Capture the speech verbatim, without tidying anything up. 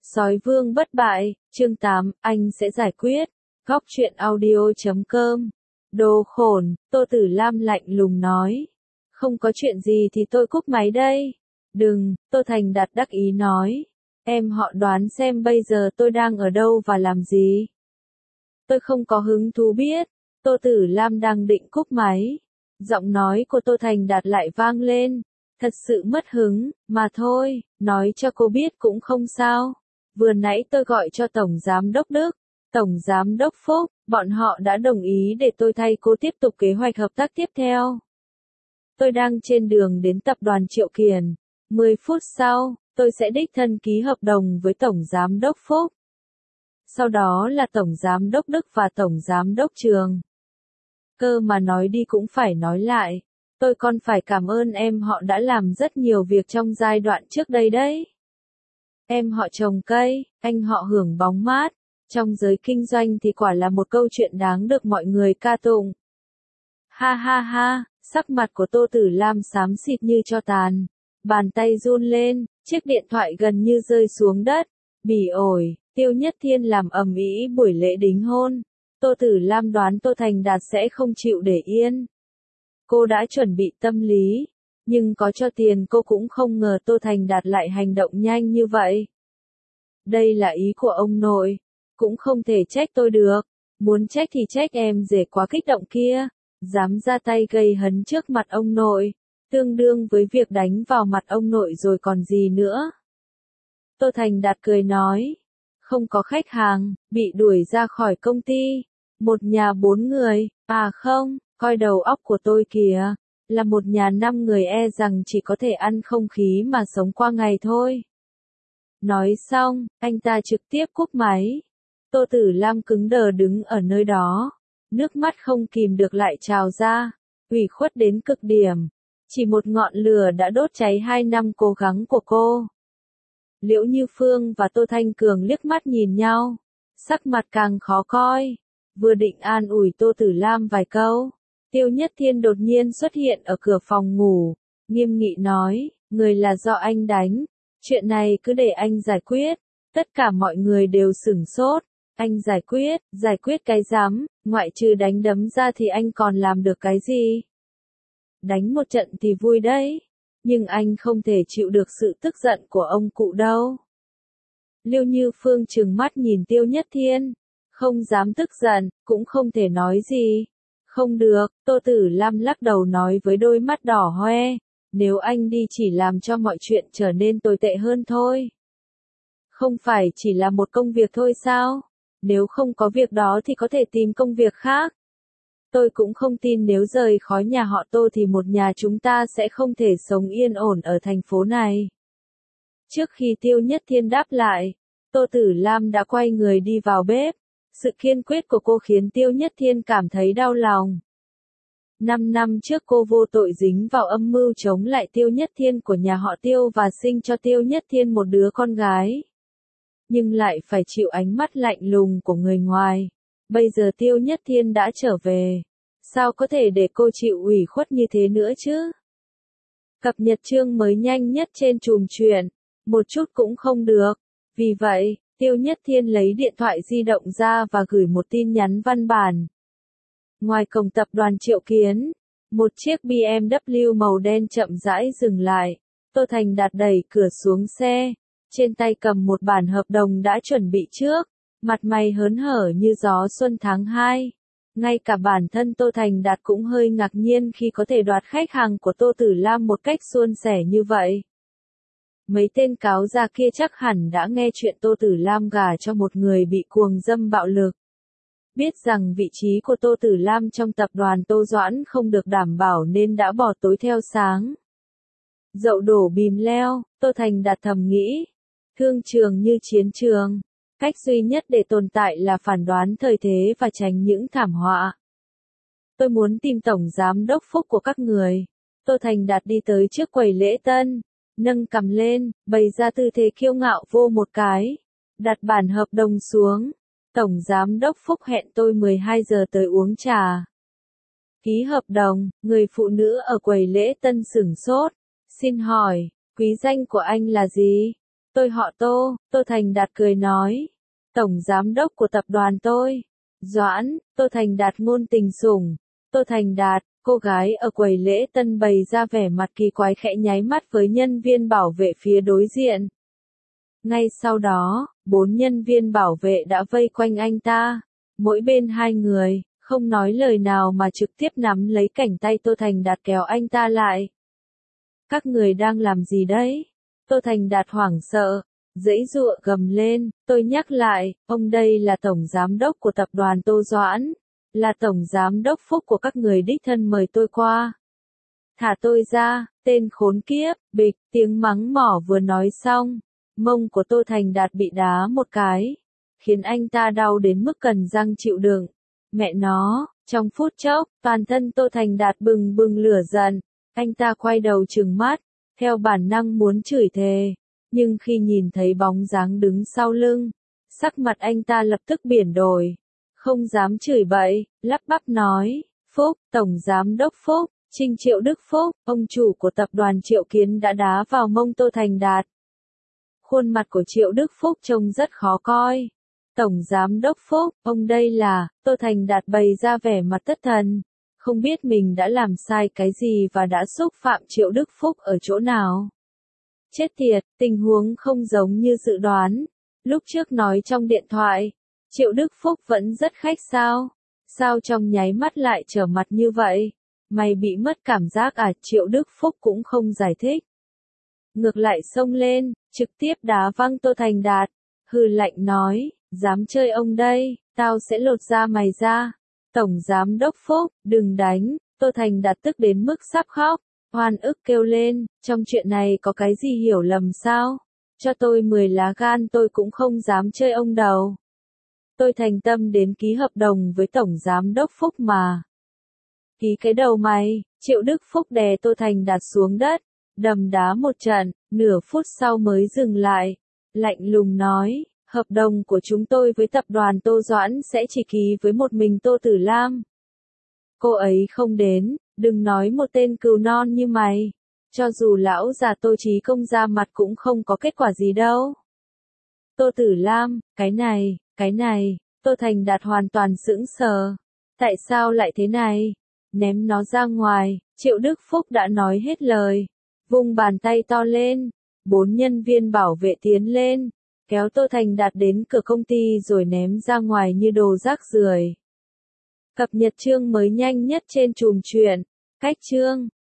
Sói vương bất bại, chương tám, anh sẽ giải quyết. Góc truyện audio.com. Đồ khổn, Tô Tử Lam lạnh lùng nói. Không có chuyện gì thì tôi cúp máy đây. Đừng, Tô Thành Đạt đắc ý nói. Em họ đoán xem bây giờ tôi đang ở đâu và làm gì. Tôi không có hứng thú biết. Tô Tử Lam đang định cúp máy. Giọng nói của Tô Thành Đạt lại vang lên. Thật sự mất hứng, mà thôi, nói cho cô biết cũng không sao. Vừa nãy tôi gọi cho Tổng Giám Đốc Đức, Tổng Giám Đốc Phúc, bọn họ đã đồng ý để tôi thay cô tiếp tục kế hoạch hợp tác tiếp theo. Tôi đang trên đường đến tập đoàn Triệu Kiền. mười phút sau, tôi sẽ đích thân ký hợp đồng với Tổng Giám Đốc Phúc. Sau đó là Tổng Giám Đốc Đức và Tổng Giám Đốc Trường. Cơ mà nói đi cũng phải nói lại. Tôi còn phải cảm ơn em họ đã làm rất nhiều việc trong giai đoạn trước đây đấy. Em họ trồng cây, anh họ hưởng bóng mát. Trong giới kinh doanh thì quả là một câu chuyện đáng được mọi người ca tụng. Ha ha ha, sắc mặt của Tô Tử Lam xám xịt như tro tàn. Bàn tay run lên, chiếc điện thoại gần như rơi xuống đất. Bỉ ổi, Tiêu Nhất Thiên làm ầm ĩ buổi lễ đính hôn. Tô Tử Lam đoán Tô Thành Đạt sẽ không chịu để yên. Cô đã chuẩn bị tâm lý, nhưng có cho tiền cô cũng không ngờ Tô Thành Đạt lại hành động nhanh như vậy. Đây là ý của ông nội, cũng không thể trách tôi được, muốn trách thì trách em rể quá kích động kia, dám ra tay gây hấn trước mặt ông nội, tương đương với việc đánh vào mặt ông nội rồi còn gì nữa. Tô Thành Đạt cười nói, không có khách hàng, bị đuổi ra khỏi công ty, một nhà bốn người, à không. Coi đầu óc của tôi kìa, là một nhà năm người e rằng chỉ có thể ăn không khí mà sống qua ngày thôi. Nói xong, anh ta trực tiếp cúp máy. Tô Tử Lam cứng đờ đứng ở nơi đó, nước mắt không kìm được lại trào ra, ủy khuất đến cực điểm. Chỉ một ngọn lửa đã đốt cháy hai năm cố gắng của cô. Liễu Như Phương và Tô Thanh Cường liếc mắt nhìn nhau, sắc mặt càng khó coi, vừa định an ủi Tô Tử Lam vài câu. Tiêu Nhất Thiên đột nhiên xuất hiện ở cửa phòng ngủ, nghiêm nghị nói, người là do anh đánh, chuyện này cứ để anh giải quyết. Tất cả mọi người đều sửng sốt, anh giải quyết, giải quyết cái rắm, ngoại trừ đánh đấm ra thì anh còn làm được cái gì? Đánh một trận thì vui đấy, nhưng anh không thể chịu được sự tức giận của ông cụ đâu. Liêu Như Phương trừng mắt nhìn Tiêu Nhất Thiên, không dám tức giận, cũng không thể nói gì. Không được, Tô Tử Lam lắc đầu nói với đôi mắt đỏ hoe, nếu anh đi chỉ làm cho mọi chuyện trở nên tồi tệ hơn thôi. Không phải chỉ là một công việc thôi sao? Nếu không có việc đó thì có thể tìm công việc khác. Tôi cũng không tin nếu rời khỏi nhà họ Tô thì một nhà chúng ta sẽ không thể sống yên ổn ở thành phố này. Trước khi Tiêu Nhất Thiên đáp lại, Tô Tử Lam đã quay người đi vào bếp. Sự kiên quyết của cô khiến Tiêu Nhất Thiên cảm thấy đau lòng. Năm năm trước cô vô tội dính vào âm mưu chống lại Tiêu Nhất Thiên của nhà họ Tiêu và sinh cho Tiêu Nhất Thiên một đứa con gái. Nhưng lại phải chịu ánh mắt lạnh lùng của người ngoài. Bây giờ Tiêu Nhất Thiên đã trở về. Sao có thể để cô chịu ủy khuất như thế nữa chứ? Cập nhật chương mới nhanh nhất trên chùm chuyện. Một chút cũng không được. Vì vậy, Tiêu Nhất Thiên lấy điện thoại di động ra và gửi một tin nhắn văn bản. Ngoài cổng tập đoàn Triệu Kiến, một chiếc bê em vê màu đen chậm rãi dừng lại. Tô Thành Đạt đẩy cửa xuống xe, trên tay cầm một bản hợp đồng đã chuẩn bị trước, mặt mày hớn hở như gió xuân tháng hai. Ngay cả bản thân Tô Thành Đạt cũng hơi ngạc nhiên khi có thể đoạt khách hàng của Tô Tử Lam một cách suôn sẻ như vậy. Mấy tên cáo già kia chắc hẳn đã nghe chuyện Tô Tử Lam gả cho một người bị cuồng dâm bạo lực. Biết rằng vị trí của Tô Tử Lam trong tập đoàn Tô Doãn không được đảm bảo nên đã bỏ tối theo sáng. Dậu đổ bìm leo, Tô Thành Đạt thầm nghĩ. Thương trường như chiến trường. Cách duy nhất để tồn tại là phản đoán thời thế và tránh những thảm họa. Tôi muốn tìm Tổng Giám Đốc Phúc của các người. Tô Thành Đạt đi tới trước quầy lễ tân. Nâng cằm lên, bày ra tư thế kiêu ngạo vô một cái. Đặt bản hợp đồng xuống. Tổng Giám Đốc Phúc hẹn tôi mười hai giờ tới uống trà. Ký hợp đồng, người phụ nữ ở quầy lễ tân sửng sốt. Xin hỏi, quý danh của anh là gì? Tôi họ Tô, Tô Thành Đạt cười nói. Tổng giám đốc của tập đoàn tôi. Doãn, Tô Thành Đạt ngôn tình sủng. Tô Thành Đạt, cô gái ở quầy lễ tân bày ra vẻ mặt kỳ quái khẽ nháy mắt với nhân viên bảo vệ phía đối diện. Ngay sau đó, bốn nhân viên bảo vệ đã vây quanh anh ta, mỗi bên hai người, không nói lời nào mà trực tiếp nắm lấy cánh tay Tô Thành Đạt kéo anh ta lại. Các người đang làm gì đấy? Tô Thành Đạt hoảng sợ, giãy giụa gầm lên, tôi nhắc lại, ông đây là tổng giám đốc của tập đoàn Tô Doãn, là tổng giám đốc Phúc của các người đích thân mời tôi qua. Thả tôi ra, tên khốn kiếp, bịch, tiếng mắng mỏ vừa nói xong, mông của Tô Thành Đạt bị đá một cái, khiến anh ta đau đến mức cần răng chịu đựng. Mẹ nó, trong phút chốc, toàn thân Tô Thành Đạt bừng bừng lửa giận, anh ta quay đầu trừng mắt, theo bản năng muốn chửi thề, nhưng khi nhìn thấy bóng dáng đứng sau lưng, sắc mặt anh ta lập tức biển đổi, không dám chửi bậy, lắp bắp nói, Phúc, tổng giám đốc Phúc, Trinh Triệu Đức Phúc, ông chủ của tập đoàn Triệu Kiến đã đá vào mông Tô Thành Đạt. Khuôn mặt của Triệu Đức Phúc trông rất khó coi. Tổng giám đốc Phúc, ông đây là, Tô Thành Đạt bày ra vẻ mặt thất thần, không biết mình đã làm sai cái gì và đã xúc phạm Triệu Đức Phúc ở chỗ nào. Chết tiệt, tình huống không giống như dự đoán. Lúc trước nói trong điện thoại, Triệu Đức Phúc vẫn rất khách sao? Sao trong nháy mắt lại trở mặt như vậy? Mày bị mất cảm giác à? Triệu Đức Phúc cũng không giải thích. Ngược lại xông lên, trực tiếp đá văng Tô Thành Đạt, hừ lạnh nói, dám chơi ông đây, tao sẽ lột da mày ra. Tổng giám đốc Phúc, đừng đánh, Tô Thành Đạt tức đến mức sắp khóc, oan ức kêu lên, trong chuyện này có cái gì hiểu lầm sao? Cho tôi mười lá gan tôi cũng không dám chơi ông đầu. Tôi thành tâm đến ký hợp đồng với Tổng giám đốc Phúc mà. Ký cái đầu mày, Triệu Đức Phúc đè Tô Thành Đạt xuống đất, đầm đá một trận, nửa phút sau mới dừng lại, lạnh lùng nói, hợp đồng của chúng tôi với tập đoàn Tô Doãn sẽ chỉ ký với một mình Tô Tử Lam. Cô ấy không đến, đừng nói một tên cừu non như mày, cho dù lão già Tô Chí Công ra mặt cũng không có kết quả gì đâu. Tô Tử Lam, cái này, cái này, Tô Thành Đạt hoàn toàn sững sờ. Tại sao lại thế này? Ném nó ra ngoài, Triệu Đức Phúc đã nói hết lời. Vung bàn tay to lên, bốn nhân viên bảo vệ tiến lên, kéo Tô Thành Đạt đến cửa công ty rồi ném ra ngoài như đồ rác rưởi. Cập nhật chương mới nhanh nhất trên chùm chuyện. Cách chương